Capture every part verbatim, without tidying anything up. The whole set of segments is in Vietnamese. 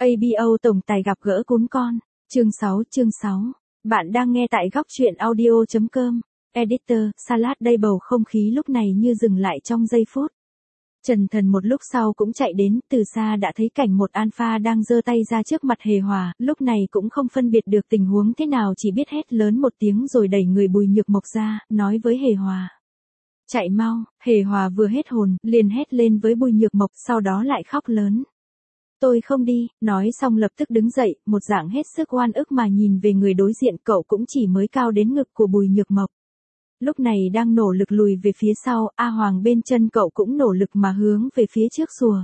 a bê o tổng tài gặp gỡ cún con. Chương sáu, chương sáu. Bạn đang nghe tại góc truyện audio chấm com. Editor, Salad đây bầu không khí lúc này như dừng lại trong giây phút. Trần Thần một lúc sau cũng chạy đến, từ xa đã thấy cảnh một alpha đang giơ tay ra trước mặt Hề Hòa, lúc này cũng không phân biệt được tình huống thế nào, chỉ biết hét lớn một tiếng rồi đẩy người Bùi Nhược Mộc ra, nói với Hề Hòa. Chạy mau. Hề Hòa vừa hết hồn, liền hét lên với Bùi Nhược Mộc, sau đó lại khóc lớn. Tôi không đi, nói xong lập tức đứng dậy, một dạng hết sức oan ức mà nhìn về người đối diện, cậu cũng chỉ mới cao đến ngực của Bùi Nhược Mộc. Lúc này đang nỗ lực lùi về phía sau, A Hoàng bên chân cậu cũng nỗ lực mà hướng về phía trước sùa.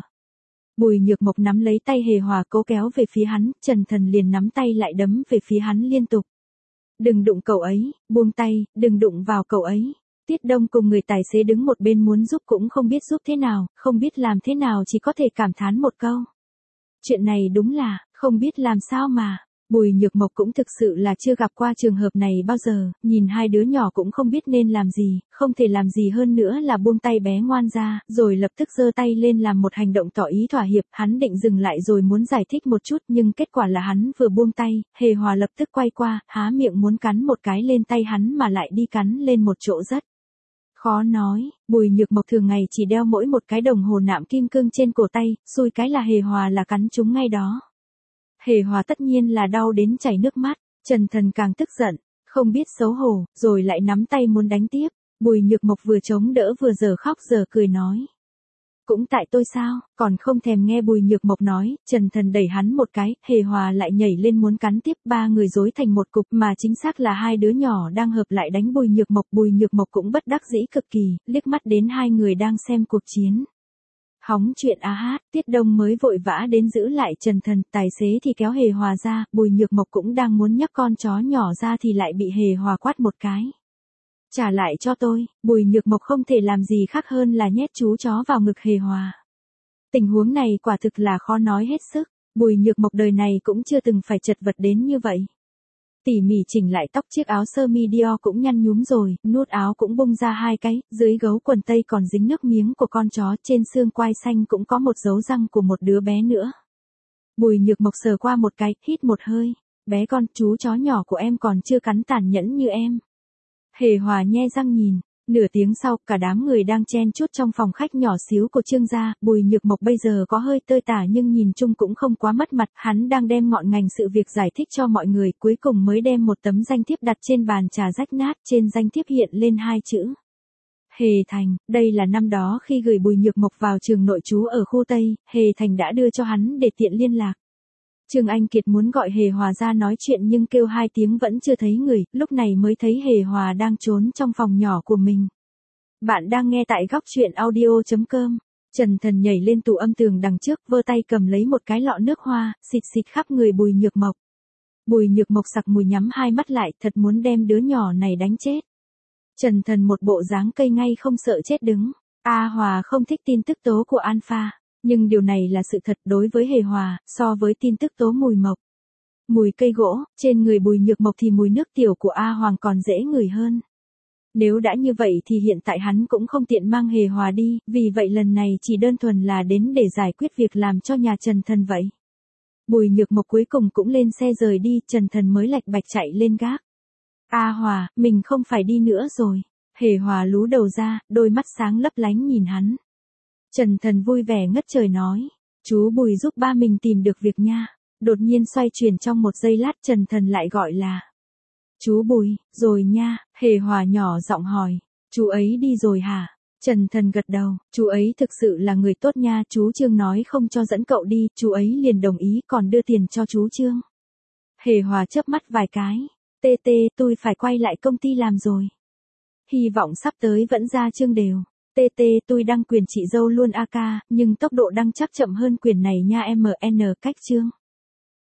Bùi Nhược Mộc nắm lấy tay Hề Hòa cố kéo về phía hắn, Trần Thần liền nắm tay lại đấm về phía hắn liên tục. Đừng đụng cậu ấy, buông tay, đừng đụng vào cậu ấy. Tiết Đông cùng người tài xế đứng một bên muốn giúp cũng không biết giúp thế nào, không biết làm thế nào, chỉ có thể cảm thán một câu. Chuyện này đúng là, không biết làm sao mà. Bùi Nhược Mộc cũng thực sự là chưa gặp qua trường hợp này bao giờ, nhìn hai đứa nhỏ cũng không biết nên làm gì, không thể làm gì hơn nữa là buông tay bé ngoan ra, rồi lập tức giơ tay lên làm một hành động tỏ ý thỏa hiệp, hắn định dừng lại rồi muốn giải thích một chút nhưng kết quả là hắn vừa buông tay, Hề Hòa lập tức quay qua, há miệng muốn cắn một cái lên tay hắn mà lại đi cắn lên một chỗ rất khó nói. Bùi Nhược Mộc thường ngày chỉ đeo mỗi một cái đồng hồ nạm kim cương trên cổ tay, xui cái là Hề Hòa là cắn chúng ngay đó. Hề Hòa tất nhiên là đau đến chảy nước mắt, Trần Thần càng tức giận, không biết xấu hổ, rồi lại nắm tay muốn đánh tiếp. Bùi Nhược Mộc vừa chống đỡ vừa giờ khóc giờ cười nói. Cũng tại tôi sao, còn không thèm nghe Bùi Nhược Mộc nói, Trần Thần đẩy hắn một cái, Hề Hòa lại nhảy lên muốn cắn tiếp, ba người rối thành một cục mà chính xác là hai đứa nhỏ đang hợp lại đánh Bùi Nhược Mộc. Bùi Nhược Mộc cũng bất đắc dĩ cực kỳ, liếc mắt đến hai người đang xem cuộc chiến. Hóng chuyện á hát, Tiết Đông mới vội vã đến giữ lại Trần Thần, tài xế thì kéo Hề Hòa ra, Bùi Nhược Mộc cũng đang muốn nhấc con chó nhỏ ra thì lại bị Hề Hòa quát một cái. Trả lại cho tôi. Bùi Nhược Mộc không thể làm gì khác hơn là nhét chú chó vào ngực Hề Hòa. Tình huống này quả thực là khó nói hết sức, Bùi Nhược Mộc đời này cũng chưa từng phải chật vật đến như vậy. Tỉ mỉ chỉnh lại tóc, chiếc áo sơ mi Dior cũng nhăn nhúm rồi, nút áo cũng bung ra hai cái, dưới gấu quần tây còn dính nước miếng của con chó, trên xương quai xanh cũng có một dấu răng của một đứa bé nữa. Bùi Nhược Mộc sờ qua một cái, hít một hơi, bé con, chú chó nhỏ của em còn chưa cắn tàn nhẫn như em. Hề Hòa nhe răng nhìn, nửa tiếng sau, cả đám người đang chen chúc trong phòng khách nhỏ xíu của Trương gia, Bùi Nhược Mộc bây giờ có hơi tơi tả nhưng nhìn chung cũng không quá mất mặt, hắn đang đem ngọn ngành sự việc giải thích cho mọi người, cuối cùng mới đem một tấm danh thiếp đặt trên bàn trà rách nát, trên danh thiếp hiện lên hai chữ. Hề Thành, đây là năm đó khi gửi Bùi Nhược Mộc vào trường nội trú ở khu Tây, Hề Thành đã đưa cho hắn để tiện liên lạc. Trương Anh Kiệt muốn gọi Hề Hòa ra nói chuyện nhưng kêu hai tiếng vẫn chưa thấy người, lúc này mới thấy Hề Hòa đang trốn trong phòng nhỏ của mình. Bạn đang nghe tại góc truyện audio chấm com. Trần Thần nhảy lên tủ âm tường đằng trước, vơ tay cầm lấy một cái lọ nước hoa, xịt xịt khắp người Bùi Nhược Mộc. Bùi Nhược Mộc sặc mùi nhắm hai mắt lại, thật muốn đem đứa nhỏ này đánh chết. Trần Thần một bộ dáng cây ngay không sợ chết đứng. A Hòa không thích tin tức tố của Alpha. Nhưng điều này là sự thật đối với Hề Hòa, so với tin tức tố mùi mộc. Mùi cây gỗ, trên người Bùi Nhược Mộc thì mùi nước tiểu của A Hoàng còn dễ ngửi hơn. Nếu đã như vậy thì hiện tại hắn cũng không tiện mang Hề Hòa đi, vì vậy lần này chỉ đơn thuần là đến để giải quyết việc làm cho nhà Trần Thần vậy. Bùi Nhược Mộc cuối cùng cũng lên xe rời đi, Trần Thần mới lạch bạch chạy lên gác. A Hòa, mình không phải đi nữa rồi. Hề Hòa lú đầu ra, đôi mắt sáng lấp lánh nhìn hắn. Trần Thần vui vẻ ngất trời nói, chú Bùi giúp ba mình tìm được việc nha. Đột nhiên xoay chuyển trong một giây lát, Trần Thần lại gọi là, chú Bùi, rồi nha. Hề Hòa nhỏ giọng hỏi, chú ấy đi rồi hả? Trần Thần gật đầu, chú ấy thực sự là người tốt nha, chú Trương nói không cho dẫn cậu đi, chú ấy liền đồng ý còn đưa tiền cho chú Trương. Hề Hòa chớp mắt vài cái, tê tê tôi phải quay lại công ty làm rồi. Hy vọng sắp tới vẫn ra chương đều. tê tê tôi đăng quyền chị dâu luôn a ca, nhưng tốc độ đăng chắc chậm hơn quyền này nha em en cách Trương.